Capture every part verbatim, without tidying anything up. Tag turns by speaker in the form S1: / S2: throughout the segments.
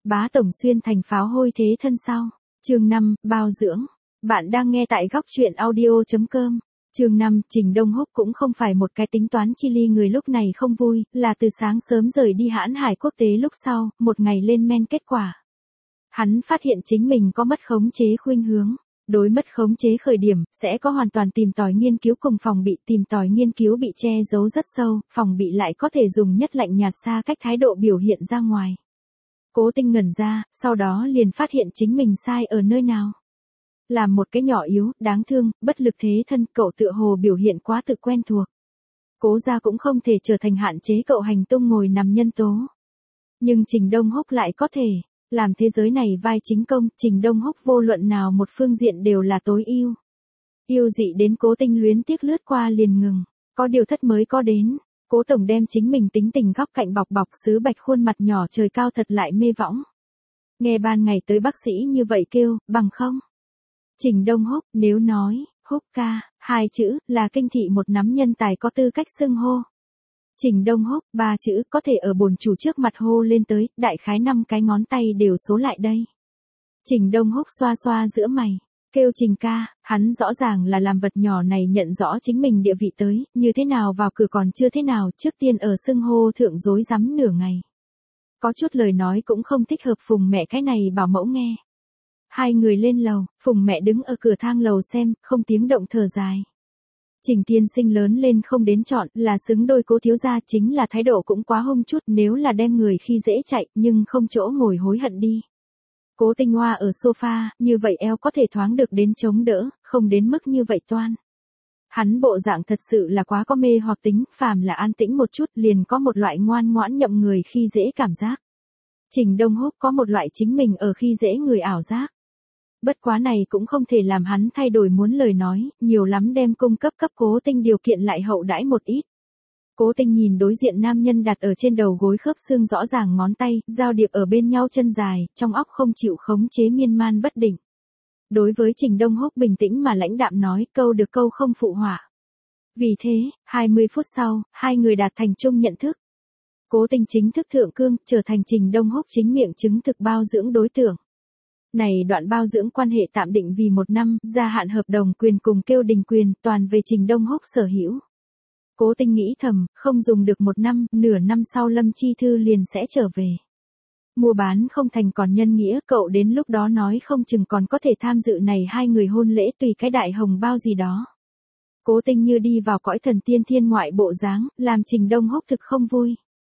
S1: Bá tổng xuyên thành pháo hôi thế thân sau. Chương năm, bao dưỡng. Bạn đang nghe tại góc truyện audio chấm com. Chương năm, Trình Đông Húc cũng không phải một cái tính toán chi ly người lúc này không vui, là từ sáng sớm rời đi hãn hải quốc tế lúc sau, một ngày lên men kết quả. Hắn phát hiện chính mình có mất khống chế khuynh hướng. Đối mất khống chế khởi điểm, sẽ có hoàn toàn tìm tòi nghiên cứu cùng phòng bị tìm tòi nghiên cứu bị che giấu rất sâu, phòng bị lại có thể dùng nhất lạnh nhạt xa cách thái độ biểu hiện ra ngoài. Cố Tinh ngẩn ra, sau đó liền phát hiện chính mình sai ở nơi nào. Làm một cái nhỏ yếu, đáng thương, bất lực thế thân, cậu tựa hồ biểu hiện quá tự quen thuộc. Cố gia cũng không thể trở thành hạn chế cậu hành tung ngồi nằm nhân tố. Nhưng Trình Đông Húc lại có thể. Làm thế giới này vai chính công, Trình Đông Húc vô luận nào một phương diện đều là tối ưu. Yêu dị đến Cố Tinh luyến tiếc lướt qua liền ngừng, có điều thất mới có đến. Cố tổng đem chính mình tính tình góc cạnh bọc bọc sứ bạch khuôn mặt nhỏ trời cao thật lại mê võng. Nghe ban ngày tới bác sĩ như vậy kêu, bằng không. Trình Đông Húc, nếu nói, Húc ca, hai chữ, là kinh thị một nắm nhân tài có tư cách xưng hô. Trình Đông Húc, ba chữ, có thể ở bổn chủ trước mặt hô lên tới, đại khái năm cái ngón tay đều số lại đây. Trình Đông Húc xoa xoa giữa mày, kêu Trình ca, hắn rõ ràng là làm vật nhỏ này nhận rõ chính mình địa vị tới, như thế nào vào cửa còn chưa thế nào, trước tiên ở xưng hô thượng dối rắm nửa ngày. Có chút lời nói cũng không thích hợp Phùng mẹ cái này bảo mẫu nghe. Hai người lên lầu, Phùng mẹ đứng ở cửa thang lầu xem, không tiếng động thở dài. Trình tiên sinh lớn lên không đến chọn, là xứng đôi Cố thiếu gia, chính là thái độ cũng quá hung chút, nếu là đem người khi dễ chạy, nhưng không chỗ ngồi hối hận đi. Cố Tinh Hoa ở sofa, như vậy eo có thể thoáng được đến chống đỡ, không đến mức như vậy toan. Hắn bộ dạng thật sự là quá có mê hoặc tính, phàm là an tĩnh một chút liền có một loại ngoan ngoãn nhậm người khi dễ cảm giác. Trình Đông Húc có một loại chính mình ở khi dễ người ảo giác. Bất quá này cũng không thể làm hắn thay đổi muốn lời nói, nhiều lắm đem cung cấp cấp Cố Tinh điều kiện lại hậu đãi một ít. Cố Tinh nhìn đối diện nam nhân đặt ở trên đầu gối khớp xương rõ ràng ngón tay, giao điệp ở bên nhau chân dài, trong óc không chịu khống chế miên man bất định. Đối với Trình Đông Húc bình tĩnh mà lãnh đạm nói, câu được câu không phụ họa. Vì thế, hai mươi phút sau, hai người đạt thành chung nhận thức. Cố Tinh chính thức thượng cương, trở thành Trình Đông Húc chính miệng chứng thực bao dưỡng đối tượng. Này đoạn bao dưỡng quan hệ tạm định vì một năm, gia hạn hợp đồng quyền cùng kêu đình quyền, toàn về Trình Đông Húc sở hữu. Cố Tinh nghĩ thầm, không dùng được một năm, nửa năm sau Lâm Chi Thư liền sẽ trở về. Mua bán không thành còn nhân nghĩa, cậu đến lúc đó nói không chừng còn có thể tham dự này hai người hôn lễ tùy cái đại hồng bao gì đó. Cố Tinh như đi vào cõi thần tiên thiên ngoại bộ dáng, làm Trình Đông Húc thực không vui.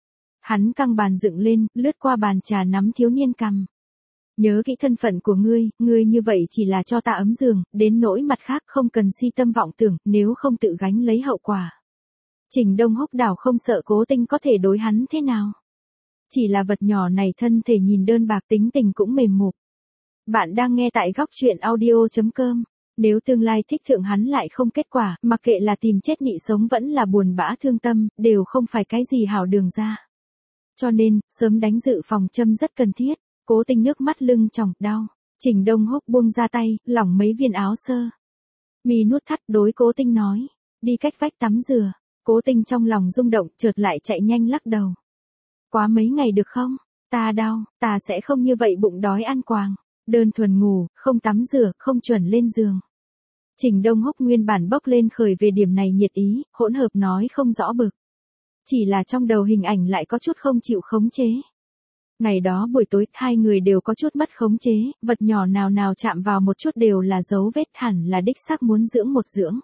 S1: Hắn căng bàn dựng lên, lướt qua bàn trà nắm thiếu niên cằm. Nhớ kỹ thân phận của ngươi, ngươi như vậy chỉ là cho ta ấm giường, đến nỗi mặt khác không cần si tâm vọng tưởng, nếu không tự gánh lấy hậu quả. Trình Đông Húc đảo không sợ Cố Tinh có thể đối hắn thế nào. Chỉ là vật nhỏ này thân thể nhìn đơn bạc tính tình cũng mềm mục. Bạn đang nghe tại góc truyện audio chấm com. Nếu tương lai thích thượng hắn lại không kết quả, mặc kệ là tìm chết nhị sống vẫn là buồn bã thương tâm, đều không phải cái gì hảo đường ra. Cho nên, sớm đánh dự phòng châm rất cần thiết. Cố Tinh nước mắt lưng tròng, đau. Trình Đông Húc buông ra tay, lỏng mấy viên áo sơ. Mi nuốt thắt đối Cố Tinh nói. Đi cách vách tắm rửa. Cố Tinh trong lòng rung động, chợt lại chạy nhanh lắc đầu. Quá mấy ngày được không? Ta đau, ta sẽ không như vậy bụng đói ăn quàng. Đơn thuần ngủ, không tắm rửa, không chuẩn lên giường. Trình Đông Húc nguyên bản bốc lên khởi về điểm này nhiệt ý, hỗn hợp nói không rõ bực. Chỉ là trong đầu hình ảnh lại có chút không chịu khống chế. Ngày đó buổi tối, hai người đều có chút mất khống chế, vật nhỏ nào nào chạm vào một chút đều là dấu vết, hẳn là đích xác muốn dưỡng một dưỡng.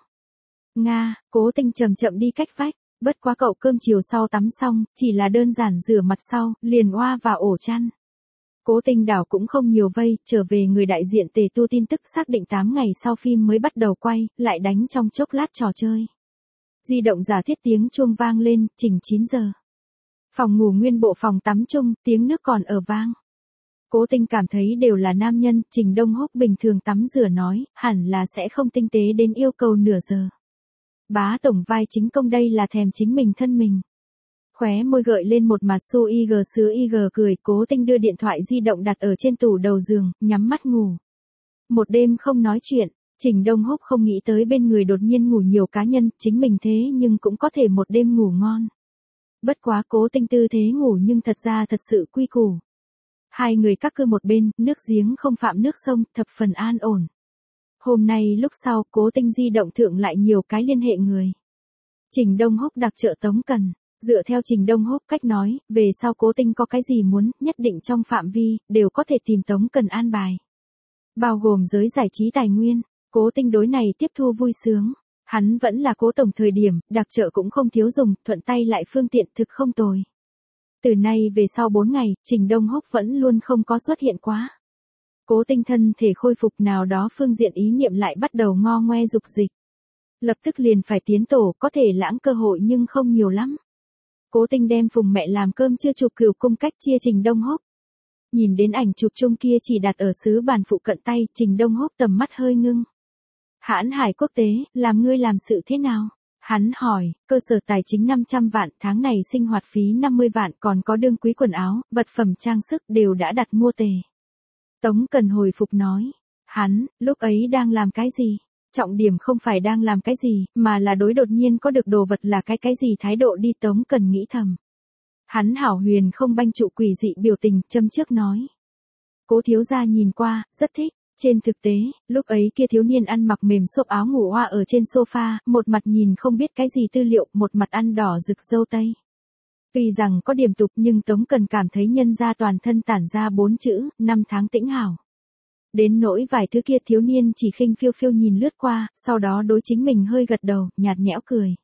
S1: Nga, Cố Tinh chậm chậm đi cách vách, bất quá cậu cơm chiều sau tắm xong, chỉ là đơn giản rửa mặt sau, liền oa vào ổ chăn. Cố Tinh đảo cũng không nhiều vây, trở về người đại diện Tề Tu tin tức xác định tám ngày sau phim mới bắt đầu quay, lại đánh trong chốc lát trò chơi. Di động giả thiết tiếng chuông vang lên, chỉnh chín giờ. Phòng ngủ nguyên bộ phòng tắm chung, tiếng nước còn ở vang. Cố Tinh cảm thấy đều là nam nhân, Trình Đông Húc bình thường tắm rửa nói, hẳn là sẽ không tinh tế đến yêu cầu nửa giờ. Bá tổng vai chính công đây là thèm chính mình thân mình. Khóe môi gợi lên một mặt su y gờ sứa y gờ cười, Cố Tinh đưa điện thoại di động đặt ở trên tủ đầu giường, nhắm mắt ngủ. Một đêm không nói chuyện, Trình Đông Húc không nghĩ tới bên người đột nhiên ngủ nhiều cá nhân, chính mình thế nhưng cũng có thể một đêm ngủ ngon. Bất quá Cố Tinh tư thế ngủ nhưng thật ra thật sự quy củ. Hai người các cư một bên, nước giếng không phạm nước sông, thập phần an ổn. Hôm nay lúc sau, Cố Tinh di động thượng lại nhiều cái liên hệ người. Trình Đông Húc đặc trợ Tống Cần. Dựa theo Trình Đông Húc cách nói, về sau Cố Tinh có cái gì muốn, nhất định trong phạm vi, đều có thể tìm Tống Cần an bài. Bao gồm giới giải trí tài nguyên, Cố Tinh đối này tiếp thu vui sướng. Hắn vẫn là Cố tổng thời điểm, đặc trợ cũng không thiếu dùng, thuận tay lại phương tiện thực không tồi. Từ nay về sau bốn ngày, Trình Đông Húc vẫn luôn không có xuất hiện quá. Cố Tinh thân thể khôi phục nào đó phương diện ý niệm lại bắt đầu ngo ngoe dục dịch. Lập tức liền phải tiến tổ, có thể lãng cơ hội nhưng không nhiều lắm. Cố Tinh đem Phùng mẹ làm cơm chưa chụp cửu cung cách chia Trình Đông Húc. Nhìn đến ảnh chụp chung kia chỉ đặt ở xứ bàn phụ cận tay, Trình Đông Húc tầm mắt hơi ngưng. Hãn Hải Quốc tế, làm ngươi làm sự thế nào? Hắn hỏi, cơ sở tài chính năm trăm vạn, tháng này sinh hoạt phí năm mươi vạn, còn có đương quý quần áo, vật phẩm trang sức đều đã đặt mua tề. Tống Cần hồi phục nói, hắn, lúc ấy đang làm cái gì? Trọng điểm không phải đang làm cái gì, mà là đối đột nhiên có được đồ vật là cái cái gì thái độ đi. Tống Cần nghĩ thầm. Hắn hảo huyền không banh trụ quỷ dị biểu tình, châm trước nói. Cố thiếu gia nhìn qua, rất thích. Trên thực tế, lúc ấy kia thiếu niên ăn mặc mềm xốp áo ngủ hoa ở trên sofa, một mặt nhìn không biết cái gì tư liệu, một mặt ăn đỏ rực dâu tây. Tuy rằng có điểm tục nhưng Tống Cần cảm thấy nhân ra toàn thân tản ra bốn chữ, năm tháng tĩnh hảo. Đến nỗi vài thứ kia thiếu niên chỉ khinh phiêu phiêu nhìn lướt qua, sau đó đối chính mình hơi gật đầu, nhạt nhẽo cười.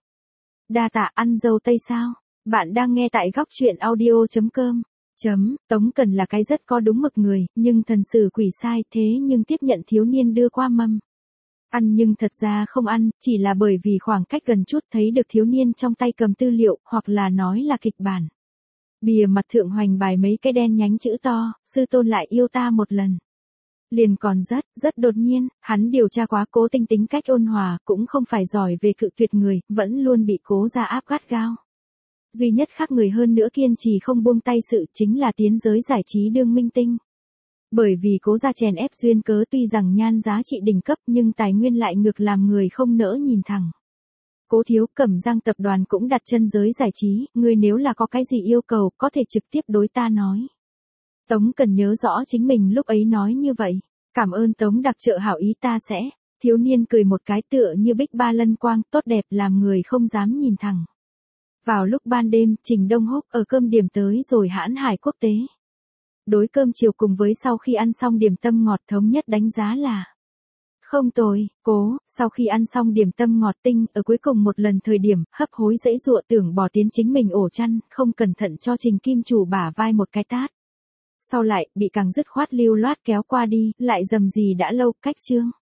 S1: Đa tạ, ăn dâu tây sao? Bạn đang nghe tại góc truyện audio chấm com. Chấm, Tống Cần là cái rất có đúng mực người, nhưng thần sử quỷ sai thế nhưng tiếp nhận thiếu niên đưa qua mâm. Ăn nhưng thật ra không ăn, chỉ là bởi vì khoảng cách gần chút thấy được thiếu niên trong tay cầm tư liệu, hoặc là nói là kịch bản. Bìa mặt thượng hoành bài mấy cái đen nhánh chữ to, sư tôn lại yêu ta một lần. Liền còn rất, rất đột nhiên, hắn điều tra quá. Cố Tinh tính cách ôn hòa, cũng không phải giỏi về cự tuyệt người, vẫn luôn bị Cố gia áp gắt gao. Duy nhất khác người hơn nữa kiên trì không buông tay sự chính là tiến giới giải trí đương minh tinh. Bởi vì Cố gia chèn ép duyên cớ, tuy rằng nhan giá trị đỉnh cấp nhưng tài nguyên lại ngược làm người không nỡ nhìn thẳng. Cố thiếu, Cẩm Giang tập đoàn cũng đặt chân giới giải trí, ngươi nếu là có cái gì yêu cầu có thể trực tiếp đối ta nói. Tống Cần nhớ rõ chính mình lúc ấy nói như vậy. Cảm ơn Tống đặc trợ hảo ý, ta sẽ. Thiếu niên cười một cái tựa như bích ba lân quang, tốt đẹp làm người không dám nhìn thẳng. Vào lúc ban đêm, Trình Đông Húc ở cơm điểm tới rồi Hãn Hải Quốc tế. Đối cơm chiều cùng với sau khi ăn xong điểm tâm ngọt thống nhất đánh giá là không tồi. Cố, sau khi ăn xong điểm tâm ngọt tinh, ở cuối cùng một lần thời điểm, hấp hối dãy dụa tưởng bỏ tiến chính mình ổ chăn, không cẩn thận cho Trình Kim Chủ bả vai một cái tát. Sau lại, bị càng dứt khoát lưu loát kéo qua đi, lại dầm gì đã lâu, cách chương.